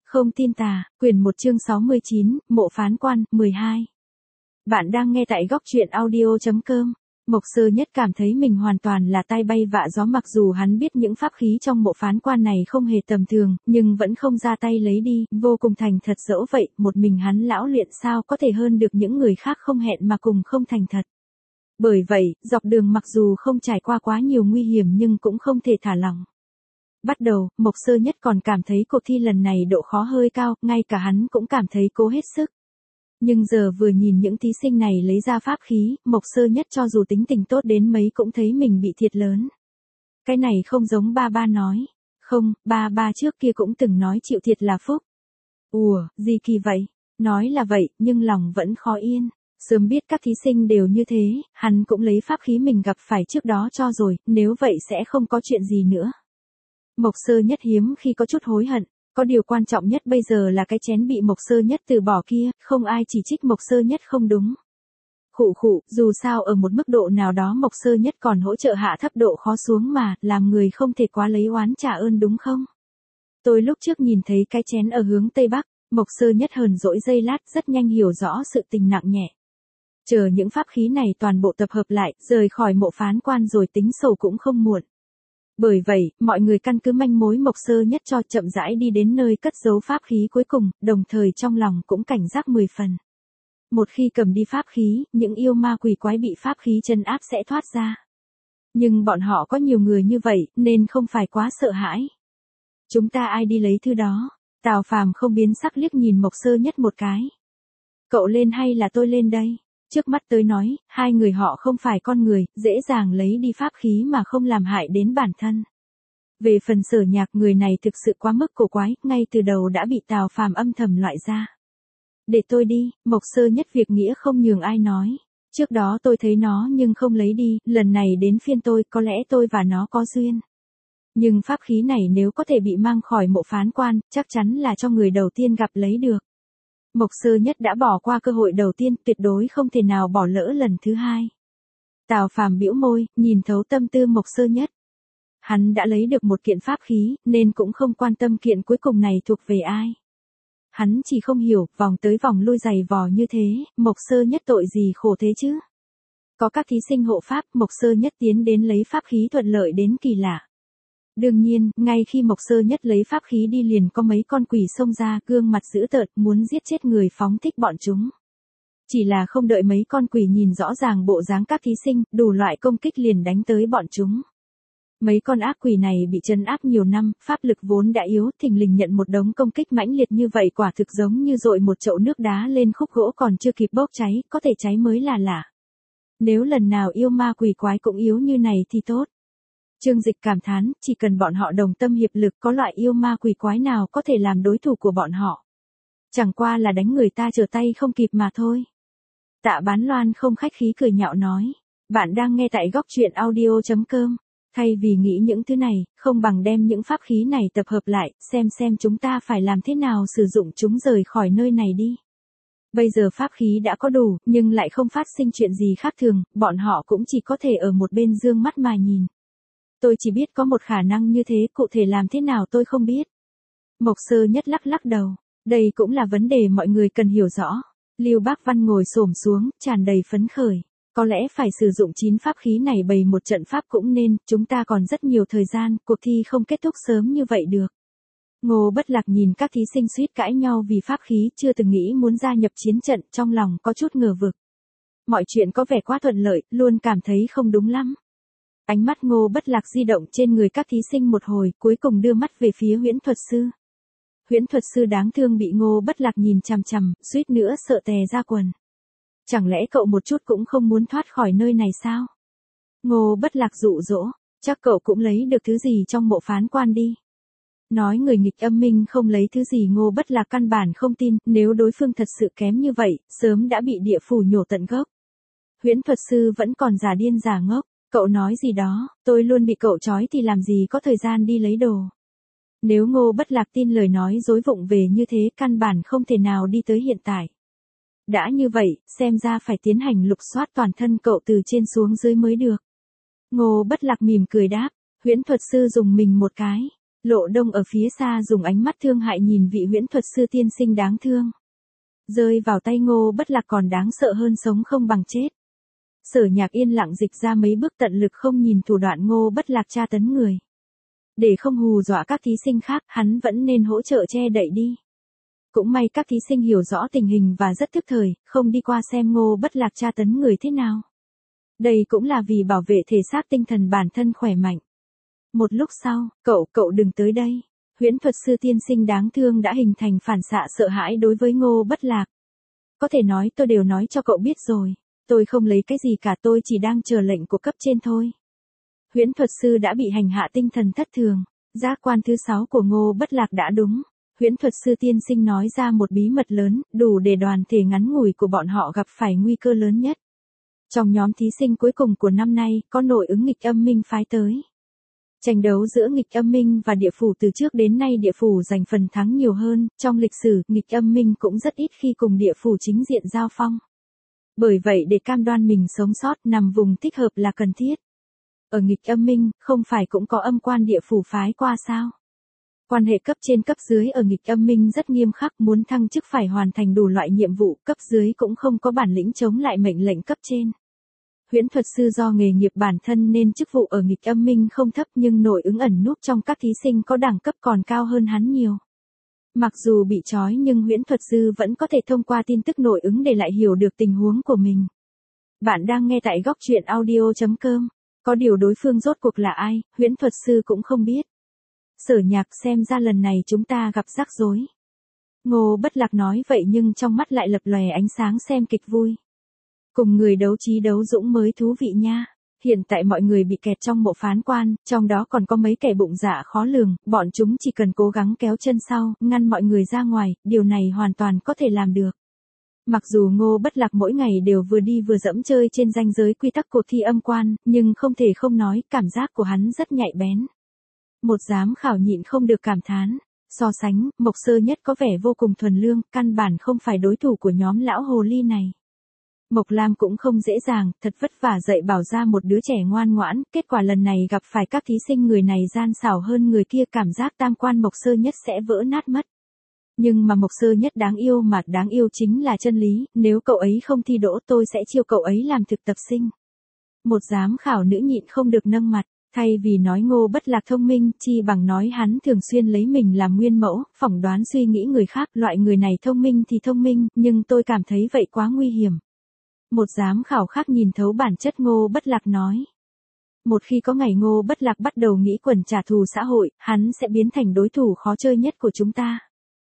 Không tin tà, quyển 1 chương 69, Mộ Phán Quan, 12. Bạn đang nghe tại góc truyện audio.com. Mộc Sơ Nhất cảm thấy mình hoàn toàn là tai bay vạ gió, mặc dù hắn biết những pháp khí trong mộ phán quan này không hề tầm thường, nhưng vẫn không ra tay lấy đi, vô cùng thành thật. Dẫu vậy, một mình hắn lão luyện sao có thể hơn được những người khác không hẹn mà cùng không thành thật. Bởi vậy, dọc đường mặc dù không trải qua quá nhiều nguy hiểm nhưng cũng không thể thả lỏng. Bắt đầu, Mộc Sơ Nhất còn cảm thấy cuộc thi lần này độ khó hơi cao, ngay cả hắn cũng cảm thấy cố hết sức. Nhưng giờ vừa nhìn những thí sinh này lấy ra pháp khí, Mộc Sơ Nhất cho dù tính tình tốt đến mấy cũng thấy mình bị thiệt lớn. Cái này không giống ba ba nói. Không, ba ba trước kia cũng từng nói chịu thiệt là phúc. Ủa, gì kỳ vậy? Nói là vậy, nhưng lòng vẫn khó yên. Sớm biết các thí sinh đều như thế, hắn cũng lấy pháp khí mình gặp phải trước đó cho rồi, nếu vậy sẽ không có chuyện gì nữa. Mộc Sơ Nhất hiếm khi có chút hối hận, có điều quan trọng nhất bây giờ là cái chén bị Mộc Sơ Nhất từ bỏ kia, không ai chỉ trích Mộc Sơ Nhất không đúng. Khụ khụ, dù sao ở một mức độ nào đó Mộc Sơ Nhất còn hỗ trợ hạ thấp độ khó xuống mà, làm người không thể quá lấy oán trả ơn đúng không? Tôi lúc trước nhìn thấy cái chén ở hướng Tây Bắc, Mộc Sơ Nhất hờn dỗi giây lát rất nhanh hiểu rõ sự tình nặng nhẹ. Chờ những pháp khí này toàn bộ tập hợp lại, rời khỏi mộ phán quan rồi tính sổ cũng không muộn. Bởi vậy, mọi người căn cứ manh mối Mộc Sơ Nhất cho chậm rãi đi đến nơi cất giấu pháp khí cuối cùng, đồng thời trong lòng cũng cảnh giác 10 phần. Một khi cầm đi pháp khí, những yêu ma quỷ quái bị pháp khí trấn áp sẽ thoát ra. Nhưng bọn họ có nhiều người như vậy, nên không phải quá sợ hãi. Chúng ta ai đi lấy thứ đó? Tào Phàm không biến sắc liếc nhìn Mộc Sơ Nhất một cái. Cậu lên hay là tôi lên đây? Trước mắt tới nói, hai người họ không phải con người, dễ dàng lấy đi pháp khí mà không làm hại đến bản thân. Về phần Sở Nhạc, người này thực sự quá mức cổ quái, ngay từ đầu đã bị Tào Phàm âm thầm loại ra. Để tôi đi, Mộc Sơ Nhất việc nghĩa không nhường ai nói. Trước đó tôi thấy nó nhưng không lấy đi, lần này đến phiên tôi, có lẽ tôi và nó có duyên. Nhưng pháp khí này nếu có thể bị mang khỏi mộ phán quan, chắc chắn là cho người đầu tiên gặp lấy được. Mộc Sơ Nhất đã bỏ qua cơ hội đầu tiên, tuyệt đối không thể nào bỏ lỡ lần thứ hai. Tào Phàm bĩu môi, nhìn thấu tâm tư Mộc Sơ Nhất. Hắn đã lấy được một kiện pháp khí, nên cũng không quan tâm kiện cuối cùng này thuộc về ai. Hắn chỉ không hiểu, vòng tới vòng lui giày vò như thế, Mộc Sơ Nhất tội gì khổ thế chứ? Có các thí sinh hộ pháp, Mộc Sơ Nhất tiến đến lấy pháp khí thuận lợi đến kỳ lạ. Đương nhiên, ngay khi Mộc Sơ Nhất lấy pháp khí đi liền có mấy con quỷ xông ra, gương mặt dữ tợn, muốn giết chết người phóng thích bọn chúng. Chỉ là không đợi mấy con quỷ nhìn rõ ràng bộ dáng các thí sinh, đủ loại công kích liền đánh tới bọn chúng. Mấy con ác quỷ này bị trấn áp nhiều năm, pháp lực vốn đã yếu, thình lình nhận một đống công kích mãnh liệt như vậy quả thực giống như dội một chậu nước đá lên khúc gỗ còn chưa kịp bốc cháy, có thể cháy mới là lạ. Nếu lần nào yêu ma quỷ quái cũng yếu như này thì tốt. Trương Dịch cảm thán, chỉ cần bọn họ đồng tâm hiệp lực có loại yêu ma quỷ quái nào có thể làm đối thủ của bọn họ. Chẳng qua là đánh người ta trở tay không kịp mà thôi. Tạ Bán Loan không khách khí cười nhạo nói. Bạn đang nghe tại góc truyện audio.com. Thay vì nghĩ những thứ này, không bằng đem những pháp khí này tập hợp lại, xem chúng ta phải làm thế nào sử dụng chúng rời khỏi nơi này đi. Bây giờ pháp khí đã có đủ, nhưng lại không phát sinh chuyện gì khác thường, bọn họ cũng chỉ có thể ở một bên dương mắt mà nhìn. Tôi chỉ biết có một khả năng như thế, cụ thể làm thế nào tôi không biết. Mộc Sơ Nhất lắc lắc đầu, đây cũng là vấn đề mọi người cần hiểu rõ. Lưu Bác Văn ngồi xổm xuống, tràn đầy phấn khởi. Có lẽ phải sử dụng 9 pháp khí này bày một trận pháp cũng nên, chúng ta còn rất nhiều thời gian, cuộc thi không kết thúc sớm như vậy được. Ngô Bất Lạc nhìn các thí sinh suýt cãi nhau vì pháp khí, chưa từng nghĩ muốn gia nhập chiến trận, trong lòng có chút ngờ vực. Mọi chuyện có vẻ quá thuận lợi, luôn cảm thấy không đúng lắm. Ánh mắt Ngô Bất Lạc di động trên người các thí sinh một hồi, cuối cùng đưa mắt về phía Huyễn Thuật Sư. Huyễn Thuật Sư đáng thương bị Ngô Bất Lạc nhìn chằm chằm, suýt nữa sợ tè ra quần. Chẳng lẽ cậu một chút cũng không muốn thoát khỏi nơi này sao? Ngô Bất Lạc dụ dỗ, chắc cậu cũng lấy được thứ gì trong mộ phán quan đi. Nói người nghịch âm minh không lấy thứ gì, Ngô Bất Lạc căn bản không tin, nếu đối phương thật sự kém như vậy, sớm đã bị địa phủ nhổ tận gốc. Huyễn Thuật Sư vẫn còn giả điên giả ngốc, cậu nói gì đó, tôi luôn bị cậu trói thì làm gì có thời gian đi lấy đồ. Nếu Ngô Bất Lạc tin lời nói dối vụng về như thế, căn bản không thể nào đi tới hiện tại. Đã như vậy, xem ra phải tiến hành lục soát toàn thân cậu từ trên xuống dưới mới được. Ngô Bất Lạc mỉm cười đáp, Huyễn Thuật Sư dùng mình một cái. Lộ Đông ở phía xa dùng ánh mắt thương hại nhìn vị huyễn thuật sư tiên sinh đáng thương. Rơi vào tay Ngô Bất Lạc còn đáng sợ hơn sống không bằng chết. Sở Nhạc yên lặng dịch ra mấy bước tận lực không nhìn thủ đoạn Ngô Bất Lạc tra tấn người. Để không hù dọa các thí sinh khác, hắn vẫn nên hỗ trợ che đậy đi. Cũng may các thí sinh hiểu rõ tình hình và rất thức thời, không đi qua xem Ngô Bất Lạc tra tấn người thế nào. Đây cũng là vì bảo vệ thể xác tinh thần bản thân khỏe mạnh. Một lúc sau, cậu đừng tới đây. Huyễn thuật sư tiên sinh đáng thương đã hình thành phản xạ sợ hãi đối với Ngô Bất Lạc. Có thể nói tôi đều nói cho cậu biết rồi. Tôi không lấy cái gì cả, tôi chỉ đang chờ lệnh của cấp trên thôi. Huyễn thuật sư đã bị hành hạ tinh thần thất thường. Giác quan thứ 6 của Ngô Bất Lạc đã đúng. Huyễn thuật sư tiên sinh nói ra một bí mật lớn, đủ để đoàn thể ngắn ngủi của bọn họ gặp phải nguy cơ lớn nhất. Trong nhóm thí sinh cuối cùng của năm nay, có nội ứng nghịch âm minh phái tới. Tranh đấu giữa nghịch âm minh và địa phủ từ trước đến nay địa phủ giành phần thắng nhiều hơn, trong lịch sử, nghịch âm minh cũng rất ít khi cùng địa phủ chính diện giao phong. Bởi vậy để cam đoan mình sống sót nằm vùng thích hợp là cần thiết. Ở nghịch âm minh, không phải cũng có âm quan địa phủ phái qua sao? Quan hệ cấp trên cấp dưới ở nghịch âm minh rất nghiêm khắc, muốn thăng chức phải hoàn thành đủ loại nhiệm vụ, cấp dưới cũng không có bản lĩnh chống lại mệnh lệnh cấp trên. Huyễn thuật sư do nghề nghiệp bản thân nên chức vụ ở nghịch âm minh không thấp nhưng nội ứng ẩn núp trong các thí sinh có đẳng cấp còn cao hơn hắn nhiều. Mặc dù bị trói nhưng huyễn thuật sư vẫn có thể thông qua tin tức nội ứng để lại hiểu được tình huống của mình. Bạn đang nghe tại góc truyện audio.com. Có điều đối phương rốt cuộc là ai, huyễn thuật sư cũng không biết. Sở Nhạc xem ra lần này chúng ta gặp rắc rối. Ngô Bất Lạc nói vậy nhưng trong mắt lại lập lòe ánh sáng xem kịch vui. Cùng người đấu trí đấu dũng mới thú vị nha. Hiện tại mọi người bị kẹt trong mộ phán quan, trong đó còn có mấy kẻ bụng dạ khó lường, bọn chúng chỉ cần cố gắng kéo chân sau, ngăn mọi người ra ngoài, điều này hoàn toàn có thể làm được. Mặc dù Ngô Bất Lạc mỗi ngày đều vừa đi vừa dẫm chơi trên ranh giới quy tắc cuộc thi âm quan, nhưng không thể không nói, cảm giác của hắn rất nhạy bén. Một giám khảo nhịn không được cảm thán. So sánh, Mộc Sơ Nhất có vẻ vô cùng thuần lương, căn bản không phải đối thủ của nhóm lão hồ ly này. Mộc Lam cũng không dễ dàng, thật vất vả dạy bảo ra một đứa trẻ ngoan ngoãn, kết quả lần này gặp phải các thí sinh người này gian xảo hơn người kia, cảm giác tam quan Mộc Sơ Nhất sẽ vỡ nát mất. Nhưng mà Mộc Sơ Nhất đáng yêu mà đáng yêu chính là chân lý, nếu cậu ấy không thi đỗ tôi sẽ chiêu cậu ấy làm thực tập sinh. Một giám khảo nữ nhịn không được nâng mặt, thay vì nói Ngô Bất Lạc thông minh, chi bằng nói hắn thường xuyên lấy mình làm nguyên mẫu, phỏng đoán suy nghĩ người khác, loại người này thông minh thì thông minh, nhưng tôi cảm thấy vậy quá nguy hiểm. Một giám khảo khác nhìn thấu bản chất Ngô Bất Lạc nói. Một khi có ngày Ngô Bất Lạc bắt đầu nghĩ quẩn trả thù xã hội, hắn sẽ biến thành đối thủ khó chơi nhất của chúng ta.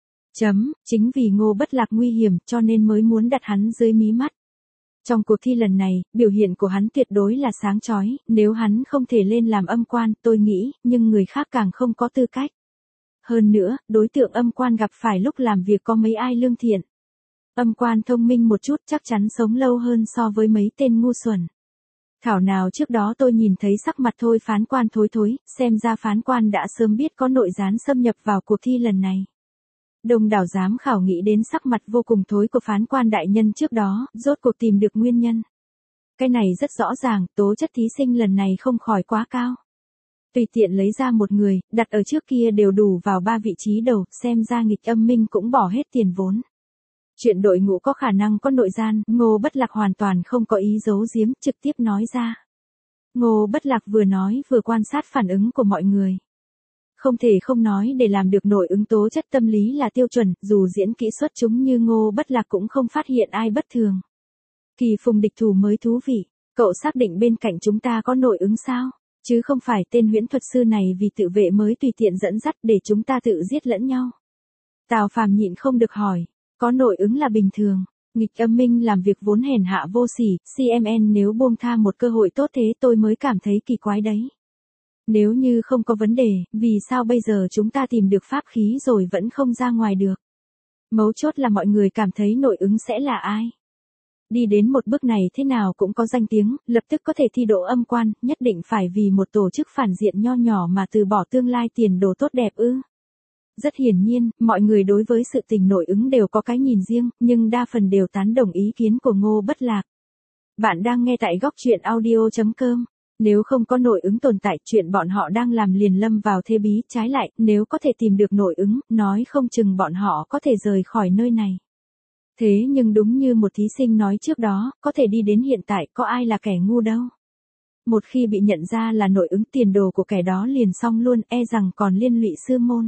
Chính vì Ngô Bất Lạc nguy hiểm cho nên mới muốn đặt hắn dưới mí mắt. Trong cuộc thi lần này, biểu hiện của hắn tuyệt đối là sáng chói, nếu hắn không thể lên làm âm quan, tôi nghĩ, nhưng người khác càng không có tư cách. Hơn nữa, đối tượng âm quan gặp phải lúc làm việc có mấy ai lương thiện. Âm quan thông minh một chút chắc chắn sống lâu hơn so với mấy tên ngu xuẩn. Thảo nào trước đó tôi nhìn thấy sắc mặt thôi phán quan thối thối, xem ra phán quan đã sớm biết có nội gián xâm nhập vào cuộc thi lần này. Đông đảo giám khảo nghĩ đến sắc mặt vô cùng thối của phán quan đại nhân trước đó, rốt cuộc tìm được nguyên nhân. Cái này rất rõ ràng, tố chất thí sinh lần này không khỏi quá cao. Tùy tiện lấy ra một người, đặt ở trước kia đều đủ vào 3 vị trí đầu, xem ra nghịch âm minh cũng bỏ hết tiền vốn. Chuyện đội ngũ có khả năng có nội gian, Ngô Bất Lạc hoàn toàn không có ý giấu giếm, trực tiếp nói ra. Ngô Bất Lạc vừa nói vừa quan sát phản ứng của mọi người. Không thể không nói để làm được nội ứng tố chất tâm lý là tiêu chuẩn, dù diễn kỹ xuất chúng như Ngô Bất Lạc cũng không phát hiện ai bất thường. Kỳ Phùng địch thủ mới thú vị, cậu xác định bên cạnh chúng ta có nội ứng sao? Chứ không phải tên huyễn thuật sư này vì tự vệ mới tùy tiện dẫn dắt để chúng ta tự giết lẫn nhau. Tào Phàm nhịn không được hỏi, có nội ứng là bình thường. Nghịch âm minh làm việc vốn hèn hạ vô sỉ, CMN nếu buông tha một cơ hội tốt thế tôi mới cảm thấy kỳ quái đấy. Nếu như không có vấn đề, vì sao bây giờ chúng ta tìm được pháp khí rồi vẫn không ra ngoài được? Mấu chốt là mọi người cảm thấy nội ứng sẽ là ai? Đi đến một bước này thế nào cũng có danh tiếng, lập tức có thể thi đỗ âm quan, nhất định phải vì một tổ chức phản diện nho nhỏ mà từ bỏ tương lai tiền đồ tốt đẹp ư? Rất hiển nhiên, mọi người đối với sự tình nội ứng đều có cái nhìn riêng, nhưng đa phần đều tán đồng ý kiến của Ngô Bất Lạc. Bạn đang nghe tại góc truyện audio.com. Nếu không có nội ứng tồn tại, chuyện bọn họ đang làm liền lâm vào thế bí, trái lại, nếu có thể tìm được nội ứng, nói không chừng bọn họ có thể rời khỏi nơi này. Thế nhưng đúng như một thí sinh nói trước đó, có thể đi đến hiện tại, có ai là kẻ ngu đâu. Một khi bị nhận ra là nội ứng, tiền đồ của kẻ đó liền xong luôn, e rằng còn liên lụy sư môn.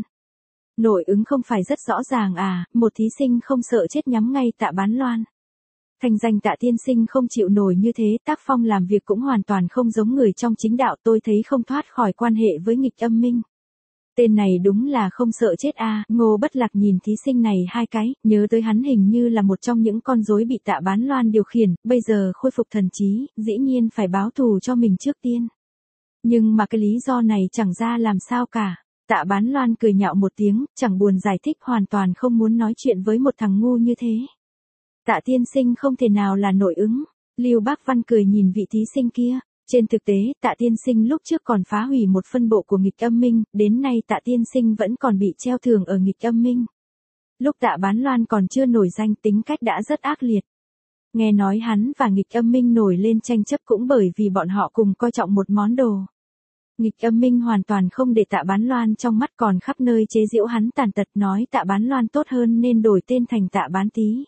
Nội ứng không phải rất rõ ràng à, một thí sinh không sợ chết nhắm ngay Tạ Bán Loan. Thành danh Tạ tiên sinh không chịu nổi như thế, tác phong làm việc cũng hoàn toàn không giống người trong chính đạo, tôi thấy không thoát khỏi quan hệ với nghịch âm minh. Tên này đúng là không sợ chết à, Ngô Bất Lạc nhìn thí sinh này hai cái, nhớ tới hắn hình như là một trong những con rối bị Tạ Bán Loan điều khiển, bây giờ khôi phục thần trí, dĩ nhiên phải báo thù cho mình trước tiên. Nhưng mà cái lý do này chẳng ra làm sao cả. Tạ Bán Loan cười nhạo một tiếng, chẳng buồn giải thích, hoàn toàn không muốn nói chuyện với một thằng ngu như thế. Tạ tiên sinh không thể nào là nội ứng. Lưu Bác Văn cười nhìn vị thí sinh kia. Trên thực tế, Tạ tiên sinh lúc trước còn phá hủy một phân bộ của nghịch âm minh, đến nay Tạ tiên sinh vẫn còn bị treo thưởng ở nghịch âm minh. Lúc Tạ Bán Loan còn chưa nổi danh, tính cách đã rất ác liệt. Nghe nói hắn và nghịch âm minh nổi lên tranh chấp cũng bởi vì bọn họ cùng coi trọng một món đồ. Nghịch âm minh hoàn toàn không để Tạ Bán Loan trong mắt, còn khắp nơi chế giễu hắn tàn tật, nói Tạ Bán Loan tốt hơn nên đổi tên thành Tạ Bán Tý.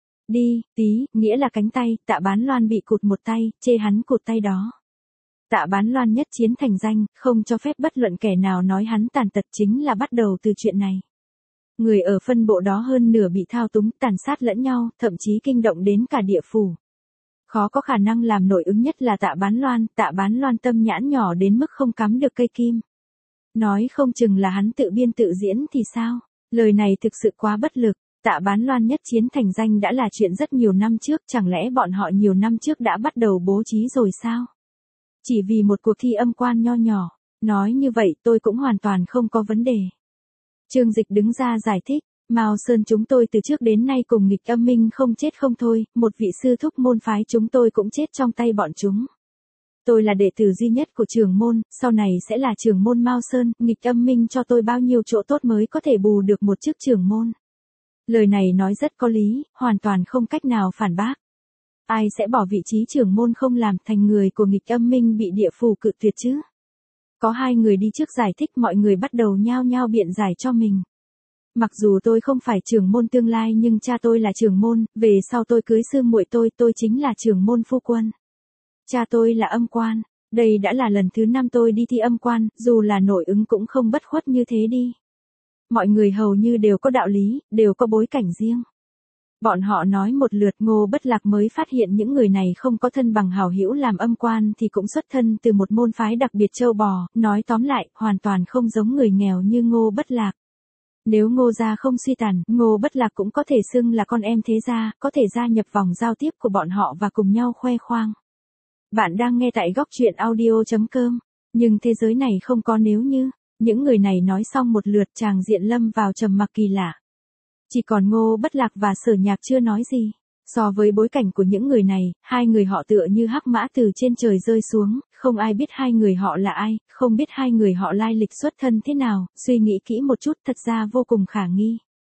Đi, tí, nghĩa là cánh tay, Tạ Bán Loan bị cụt một tay, chê hắn cụt tay đó. Tạ Bán Loan nhất chiến thành danh, không cho phép bất luận kẻ nào nói hắn tàn tật, chính là bắt đầu từ chuyện này. Người ở phân bộ đó hơn nửa bị thao túng, tàn sát lẫn nhau, thậm chí kinh động đến cả địa phủ. Khó có khả năng làm nội ứng nhất là Tạ Bán Loan tâm nhãn nhỏ đến mức không cắm được cây kim. Nói không chừng là hắn tự biên tự diễn thì sao? Lời này thực sự quá bất lực. Tạ Bán Loan nhất chiến thành danh đã là chuyện rất nhiều năm trước, chẳng lẽ bọn họ nhiều năm trước đã bắt đầu bố trí rồi sao? Chỉ vì một cuộc thi âm quan nho nhỏ, nói như vậy tôi cũng hoàn toàn không có vấn đề. Trương Dịch đứng ra giải thích, Mao Sơn chúng tôi từ trước đến nay cùng nghịch âm minh không chết không thôi, một vị sư thúc môn phái chúng tôi cũng chết trong tay bọn chúng. Tôi là đệ tử duy nhất của trưởng môn, sau này sẽ là trưởng môn Mao Sơn, nghịch âm minh cho tôi bao nhiêu chỗ tốt mới có thể bù được một chức trưởng môn. Lời này nói rất có lý, hoàn toàn không cách nào phản bác. Ai sẽ bỏ vị trí trưởng môn không làm thành người của nghịch âm minh bị địa phủ cự tuyệt chứ? Có hai người đi trước giải thích, mọi người bắt đầu nhao nhao biện giải cho mình. Mặc dù tôi không phải trưởng môn tương lai nhưng cha tôi là trưởng môn, về sau tôi cưới sư muội tôi chính là trưởng môn phu quân. Cha tôi là âm quan, đây đã là lần thứ 5 tôi đi thi âm quan, dù là nội ứng cũng không bất khuất như thế đi. Mọi người hầu như đều có đạo lý, đều có bối cảnh riêng. Bọn họ nói một lượt, Ngô Bất Lạc mới phát hiện những người này không có thân bằng hảo hữu làm âm quan thì cũng xuất thân từ một môn phái đặc biệt châu bò, nói tóm lại, hoàn toàn không giống người nghèo như Ngô Bất Lạc. Nếu Ngô gia không suy tàn, Ngô Bất Lạc cũng có thể xưng là con em thế gia, có thể gia nhập vòng giao tiếp của bọn họ và cùng nhau khoe khoang. Bạn đang nghe tại góc truyện audio.com, nhưng thế giới này không có nếu như. Những người này nói xong một lượt, tràng diện lâm vào trầm mặc kỳ lạ. Chỉ còn Ngô Bất Lạc và Sở Nhạc chưa nói gì. So với bối cảnh của những người này, hai người họ tựa như hắc mã từ trên trời rơi xuống, không ai biết hai người họ là ai, không biết hai người họ lai lịch xuất thân thế nào, suy nghĩ kỹ một chút thật ra vô cùng khả nghi.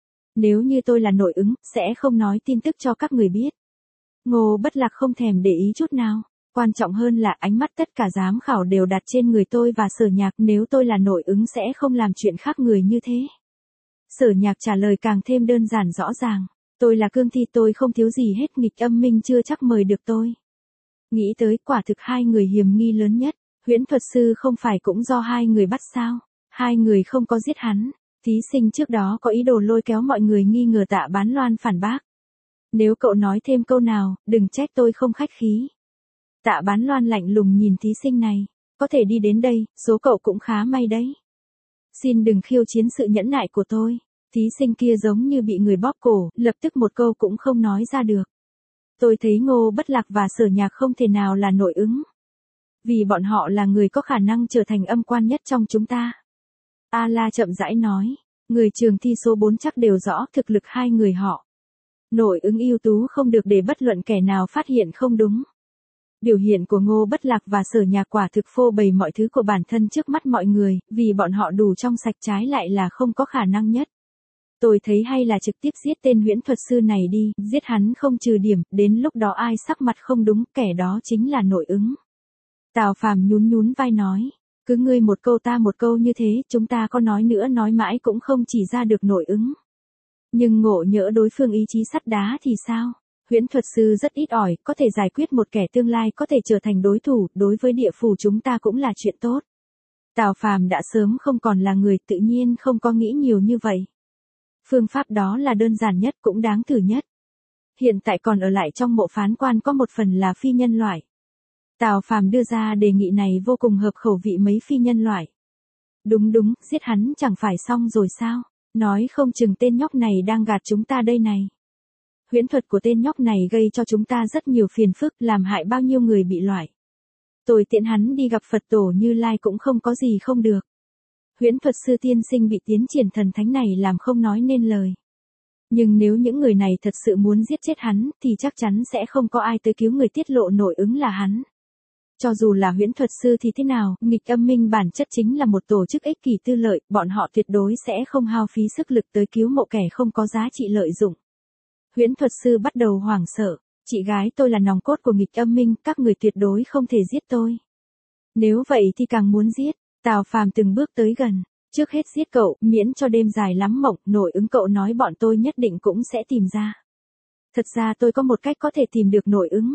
Nếu như tôi là nội ứng, sẽ không nói tin tức cho các người biết. Ngô Bất Lạc không thèm để ý chút nào. Quan trọng hơn là ánh mắt tất cả giám khảo đều đặt trên người tôi và Sở Nhạc, nếu tôi là nội ứng sẽ không làm chuyện khác người như thế. Sở Nhạc trả lời càng thêm đơn giản rõ ràng. Tôi là cương thi, tôi không thiếu gì hết, nghịch âm minh chưa chắc mời được tôi. Nghĩ tới quả thực hai người hiểm nghi lớn nhất, huyễn thuật sư không phải cũng do hai người bắt sao? Hai người không có giết hắn. Thí sinh trước đó có ý đồ lôi kéo mọi người nghi ngờ Tạ Bán Loan phản bác. Nếu cậu nói thêm câu nào, đừng trách tôi không khách khí. Tạ Bán Loan lạnh lùng nhìn thí sinh này. Có thể đi đến đây, số cậu cũng khá may đấy. Xin đừng khiêu chiến sự nhẫn nại của tôi. Thí sinh kia giống như bị người bóp cổ, lập tức một câu cũng không nói ra được. Tôi thấy Ngô Bất Lạc và Sở Nhạc không thể nào là nội ứng. Vì bọn họ là người có khả năng trở thành âm quan nhất trong chúng ta. A La chậm rãi nói. Người trường thi số 4 chắc đều rõ thực lực hai người họ. Nội ứng ưu tú không được để bất luận kẻ nào phát hiện không đúng. Biểu hiện của Ngô Bất Lạc và Sở Nhạc quả thực phô bày mọi thứ của bản thân trước mắt mọi người, vì bọn họ đủ trong sạch, trái lại là không có khả năng nhất. Tôi thấy hay là trực tiếp giết tên huyễn thuật sư này đi, giết hắn không trừ điểm, đến lúc đó ai sắc mặt không đúng, kẻ đó chính là nội ứng. Tào Phàm nhún nhún vai nói. Cứ ngươi một câu ta một câu như thế, chúng ta có nói nữa nói mãi cũng không chỉ ra được nội ứng. Nhưng ngộ nhỡ đối phương ý chí sắt đá thì sao? Huyễn thuật sư rất ít ỏi, có thể giải quyết một kẻ tương lai có thể trở thành đối thủ, đối với địa phủ chúng ta cũng là chuyện tốt. Tào Phàm đã sớm không còn là người, tự nhiên không có nghĩ nhiều như vậy. Phương pháp đó là đơn giản nhất cũng đáng thử nhất. Hiện tại còn ở lại trong mộ phán quan có một phần là phi nhân loại. Tào Phàm đưa ra đề nghị này vô cùng hợp khẩu vị mấy phi nhân loại. Đúng, giết hắn chẳng phải xong rồi sao? Nói không chừng tên nhóc này đang gạt chúng ta đây này. Huyễn thuật của tên nhóc này gây cho chúng ta rất nhiều phiền phức, làm hại bao nhiêu người bị loại. Tôi tiện hắn đi gặp Phật tổ Như Lai cũng không có gì không được. Huyễn thuật sư tiên sinh bị tiến triển thần thánh này làm không nói nên lời. Nhưng nếu những người này thật sự muốn giết chết hắn, thì chắc chắn sẽ không có ai tới cứu người, tiết lộ nội ứng là hắn. Cho dù là huyễn thuật sư thì thế nào, nghịch âm minh bản chất chính là một tổ chức ích kỷ tư lợi, bọn họ tuyệt đối sẽ không hao phí sức lực tới cứu mộ kẻ không có giá trị lợi dụng. Huyễn thuật sư bắt đầu hoảng sợ, chị gái tôi là nòng cốt của nghịch âm minh, các người tuyệt đối không thể giết tôi. Nếu vậy thì càng muốn giết. Tào Phàm từng bước tới gần. Trước hết giết cậu, miễn cho đêm dài lắm mộng, nội ứng cậu nói bọn tôi nhất định cũng sẽ tìm ra. Thật ra tôi có một cách có thể tìm được nội ứng.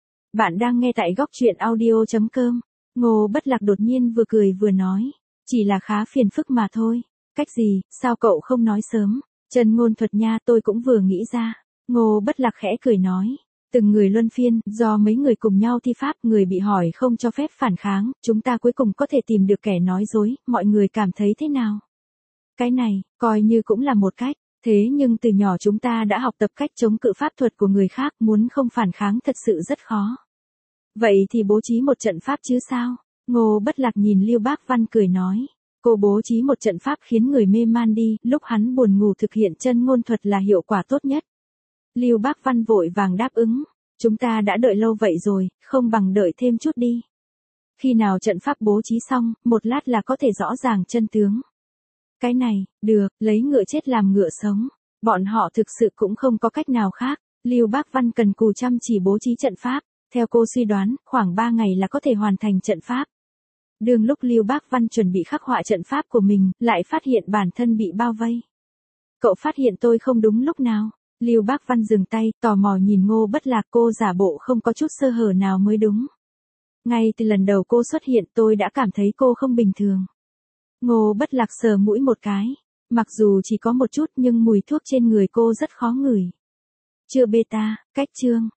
Bạn đang nghe tại góc truyện audio.com. Ngô Bất Lạc đột nhiên vừa cười vừa nói. Chỉ là khá phiền phức mà thôi. Cách gì, sao cậu không nói sớm? Chân ngôn thuật nha, tôi cũng vừa nghĩ ra. Ngô Bất Lạc khẽ cười nói. Từng người luân phiên, do mấy người cùng nhau thi pháp, người bị hỏi không cho phép phản kháng, chúng ta cuối cùng có thể tìm được kẻ nói dối, mọi người cảm thấy thế nào? Cái này, coi như cũng là một cách, thế nhưng từ nhỏ chúng ta đã học tập cách chống cự pháp thuật của người khác, muốn không phản kháng thật sự rất khó. Vậy thì bố trí một trận pháp chứ sao? Ngô Bất Lạc nhìn Lưu Bác Văn cười nói. Cô bố trí một trận pháp khiến người mê man đi, lúc hắn buồn ngủ thực hiện chân ngôn thuật là hiệu quả tốt nhất. Lưu Bác Văn vội vàng đáp ứng. Chúng ta đã đợi lâu vậy rồi, không bằng đợi thêm chút đi. Khi nào trận pháp bố trí xong, một lát là có thể rõ ràng chân tướng. Cái này, được, lấy ngựa chết làm ngựa sống. Bọn họ thực sự cũng không có cách nào khác. Lưu Bác Văn cần cù chăm chỉ bố trí trận pháp. Theo cô suy đoán, khoảng 3 ngày là có thể hoàn thành trận pháp. Đương lúc Lưu Bác Văn chuẩn bị khắc họa trận pháp của mình, lại phát hiện bản thân bị bao vây. Cậu phát hiện tôi không đúng lúc nào? Lưu Bác Văn dừng tay, tò mò nhìn Ngô Bất Lạc, cô giả bộ không có chút sơ hở nào mới đúng. Ngay từ lần đầu cô xuất hiện tôi đã cảm thấy cô không bình thường. Ngô Bất Lạc sờ mũi một cái. Mặc dù chỉ có một chút nhưng mùi thuốc trên người cô rất khó ngửi. Chưa beta, cách chương.